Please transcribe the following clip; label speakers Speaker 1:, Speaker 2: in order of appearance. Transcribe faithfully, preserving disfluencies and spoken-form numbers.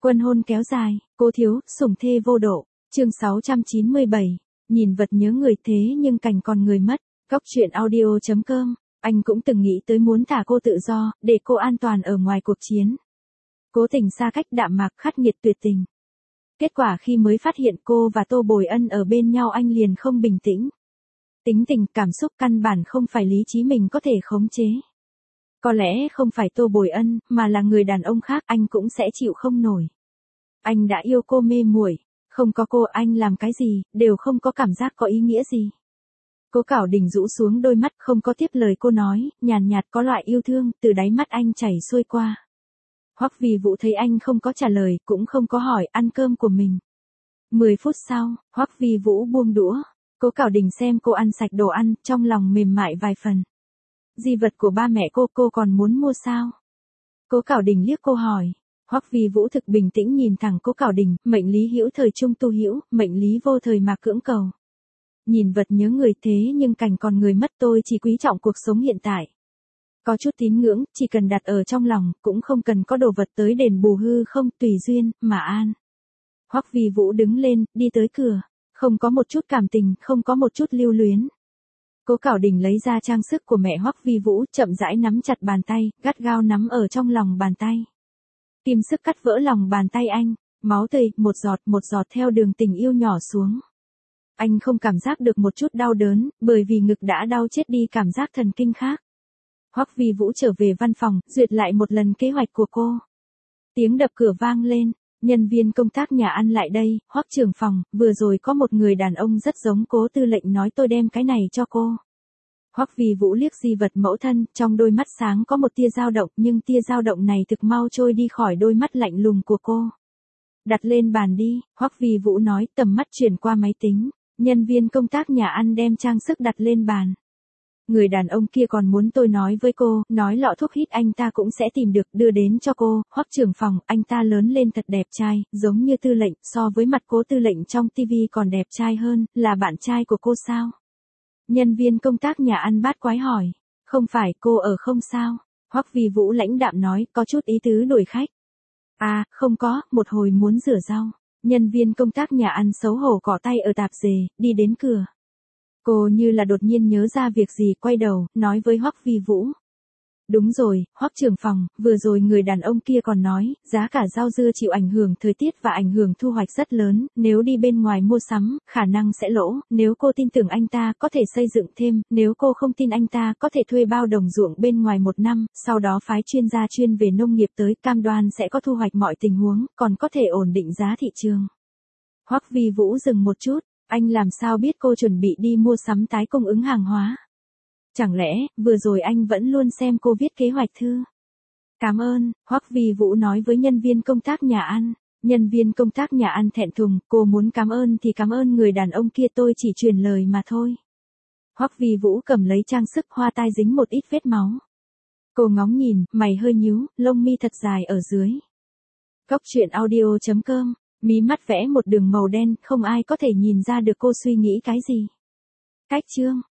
Speaker 1: Quân hôn kéo dài, cố thiếu, sủng thê vô độ. Chương sáu trăm chín mươi bảy. Nhìn vật nhớ người thế nhưng cảnh còn người mất. Góc truyện audio chấm com. Anh cũng từng nghĩ tới muốn thả cô tự do, để cô an toàn ở ngoài cuộc chiến. Cố tình xa cách đạm mạc khắc nghiệt tuyệt tình. Kết quả khi mới phát hiện cô và Tô Bồi Ân ở bên nhau anh liền không bình tĩnh. Tính tình, cảm xúc căn bản không phải lý trí mình có thể khống chế. Có lẽ không phải Tô Bồi Ân, mà là người đàn ông khác anh cũng sẽ chịu không nổi. Anh đã yêu cô mê muội, không có cô anh làm cái gì, đều không có cảm giác có ý nghĩa gì. Cố Cảo Đình rũ xuống đôi mắt không có tiếp lời cô nói, nhàn nhạt có loại yêu thương từ đáy mắt anh chảy xuôi qua. Hoắc Vi Vũ thấy anh không có trả lời, cũng không có hỏi ăn cơm của mình. Mười phút sau, Hoắc Vi Vũ buông đũa. Cố Cảo Đình xem cô ăn sạch đồ ăn, trong lòng mềm mại vài phần. Di vật của ba mẹ cô, cô còn muốn mua sao? Cố Cảo Đình liếc cô hỏi. Hoắc Vi Vũ thực bình tĩnh nhìn thẳng Cố Cảo Đình, mệnh lý hữu thời trung tu hữu, mệnh lý vô thời mà cưỡng cầu. Nhìn vật nhớ người thế nhưng cảnh còn người mất, tôi chỉ quý trọng cuộc sống hiện tại. Có chút tín ngưỡng, chỉ cần đặt ở trong lòng, cũng không cần có đồ vật tới đền bù hư không, tùy duyên, mà an. Hoắc Vi Vũ đứng lên, đi tới cửa, không có một chút cảm tình, không có một chút lưu luyến. Cố Cảo Đình lấy ra trang sức của mẹ Hoắc Vi Vũ, chậm rãi nắm chặt bàn tay, gắt gao nắm ở trong lòng bàn tay. Kim sức cắt vỡ lòng bàn tay anh, máu tươi, một giọt một giọt theo đường tình yêu nhỏ xuống. Anh không cảm giác được một chút đau đớn, bởi vì ngực đã đau chết đi cảm giác thần kinh khác. Hoắc Vi Vũ trở về văn phòng, duyệt lại một lần kế hoạch của cô. Tiếng đập cửa vang lên, nhân viên công tác nhà ăn lại đây, Hoắc trưởng phòng, vừa rồi có một người đàn ông rất giống Cố tư lệnh nói tôi đem cái này cho cô. Hoắc Vi Vũ liếc di vật mẫu thân, trong đôi mắt sáng có một tia dao động, nhưng tia dao động này thực mau trôi đi khỏi đôi mắt lạnh lùng của cô. Đặt lên bàn đi, Hoắc Vi Vũ nói, tầm mắt chuyển qua máy tính, nhân viên công tác nhà ăn đem trang sức đặt lên bàn. Người đàn ông kia còn muốn tôi nói với cô, nói lọ thuốc hít anh ta cũng sẽ tìm được, đưa đến cho cô. Hoắc trưởng phòng, anh ta lớn lên thật đẹp trai, giống như tư lệnh, so với mặt Cố tư lệnh trong tivi còn đẹp trai hơn, là bạn trai của cô sao? Nhân viên công tác nhà ăn bát quái hỏi, không phải, cô ở không sao? Hoắc Vi Vũ lãnh đạm nói, có chút ý tứ đuổi khách. À, không có, một hồi muốn rửa rau. Nhân viên công tác nhà ăn xấu hổ cỏ tay ở tạp dề, đi đến cửa. Cô như là đột nhiên nhớ ra việc gì, quay đầu, nói với Hoắc Vi Vũ. Đúng rồi, Hoắc trưởng phòng, vừa rồi người đàn ông kia còn nói, giá cả rau dưa chịu ảnh hưởng thời tiết và ảnh hưởng thu hoạch rất lớn, nếu đi bên ngoài mua sắm, khả năng sẽ lỗ, nếu cô tin tưởng anh ta, có thể xây dựng thêm, nếu cô không tin anh ta, có thể thuê bao đồng ruộng bên ngoài một năm, sau đó phái chuyên gia chuyên về nông nghiệp tới, cam đoan sẽ có thu hoạch mọi tình huống, còn có thể ổn định giá thị trường. Hoắc Vi Vũ dừng một chút, anh làm sao biết cô chuẩn bị đi mua sắm tái cung ứng hàng hóa? Chẳng lẽ, vừa rồi anh vẫn luôn xem cô viết kế hoạch thư? Cảm ơn, Hoắc Vi Vũ nói với nhân viên công tác nhà ăn. Nhân viên công tác nhà ăn thẹn thùng, cô muốn cảm ơn thì cảm ơn người đàn ông kia, tôi chỉ truyền lời mà thôi. Hoắc Vi Vũ cầm lấy trang sức, hoa tai dính một ít vết máu. Cô ngóng nhìn, mày hơi nhíu, lông mi thật dài ở dưới. Góc truyện audio chấm com, mí mắt vẽ một đường màu đen, không ai có thể nhìn ra được cô suy nghĩ cái gì. Cách chương